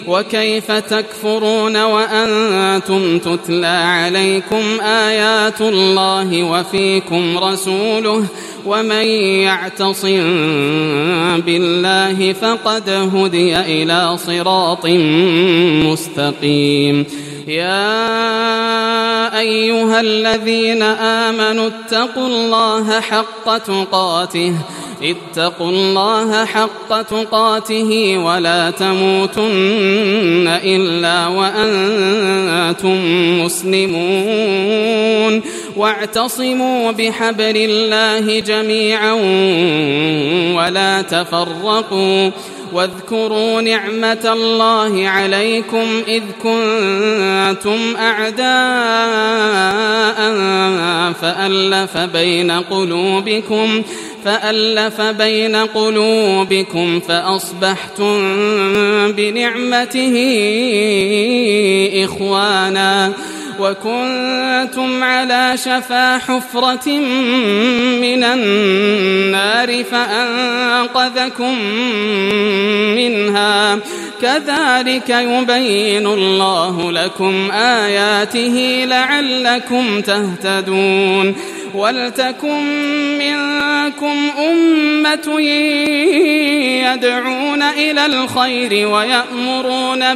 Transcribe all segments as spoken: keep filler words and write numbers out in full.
وكيف تكفرون وأنتم تتلى عليكم آيات الله وفيكم رسوله ومن يعتصم بالله فقد هدي إلى صراط مستقيم. يا أيها الذين آمنوا اتقوا الله حق تقاته اتقوا الله حق تقاته ولا تموتن إلا وأنتم مسلمون واعتصموا بحبل الله جميعا ولا تفرقوا واذكروا نعمة الله عليكم إذ كنتم أعداء فألف بين قلوبكم فألف بين قلوبكم فأصبحتم بنعمته إخوانا وكنتم على شفا حفرة من النار فأنقذكم منها كذلك يبين الله لكم آياته لعلكم تهتدون. ولتكن منكم أمة يدعون إلى الخير ويأمرون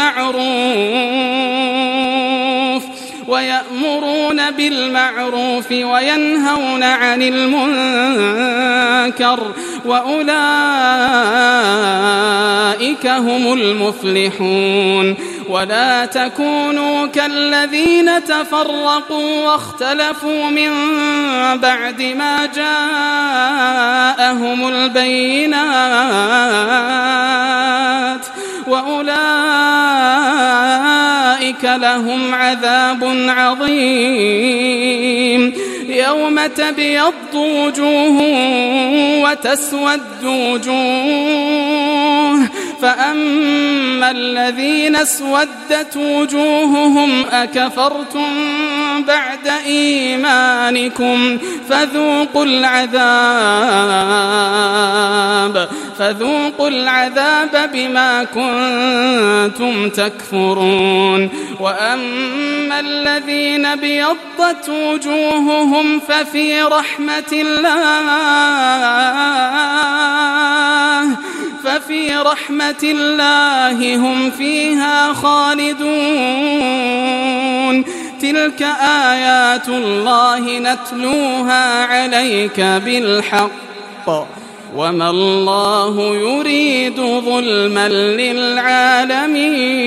بالمعروف ويأمرون بالمعروف وينهون عن المنكر وأولئك هم المفلحون. ولا تكونوا كالذين تفرقوا واختلفوا من بعد ما جاءهم البينات وأولئك لهم عذاب عظيم. يوم تبيض وجوه وتسود وجوه فأما الذين اسودت وجوههم أكفرتم بعد إيمانكم فذوقوا العذاب فذوقوا العذاب بما كنتم تكفرون. وأما الذين بيضت وجوههم ففي رحمة الله ففي رحمة الله هم فيها خالدون. تلك آيات الله نتلوها عليك بالحق وما الله يريد ظلما للعالمين.